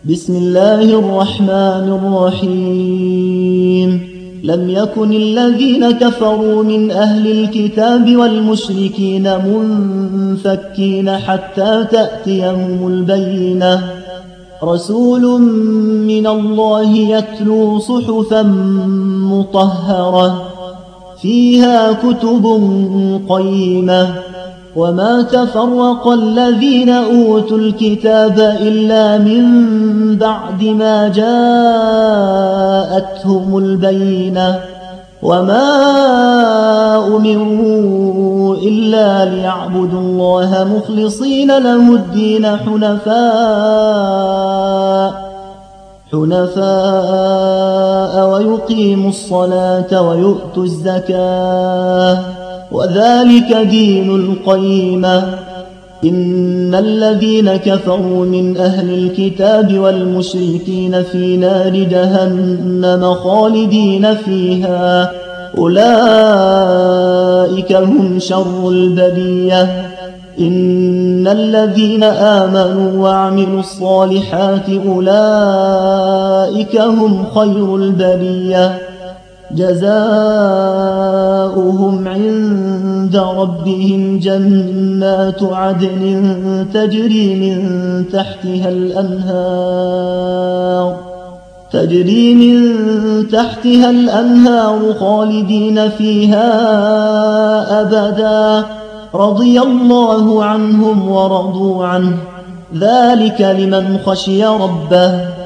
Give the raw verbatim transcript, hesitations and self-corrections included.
بسم الله الرحمن الرحيم لم يكن الذين كفروا من أهل الكتاب والمشركين منفكين حتى تأتيهم البينة رسول من الله يتلو صحفا مطهرة فيها كتب قيمة وما تفرق الذين أوتوا الكتاب إلا من بعد ما جاءتهم البينة وما أمروا إلا ليعبدوا الله مخلصين له الدين حنفاء حنفاء ويقيموا الصلاة ويؤتوا الزكاة وذلك دين القيمة إن الذين كفروا من أهل الكتاب والمشركين في نار جهنم خالدين فيها أولئك هم شر البرية إن الذين آمنوا وعملوا الصالحات أولئك هم خير البرية جزاؤهم عند ربهم جنات عدن تجري من تحتها الأنهار تجري من تحتها الأنهار خالدين فيها أبدا رضي الله عنهم ورضوا عنه ذلك لمن خشي ربه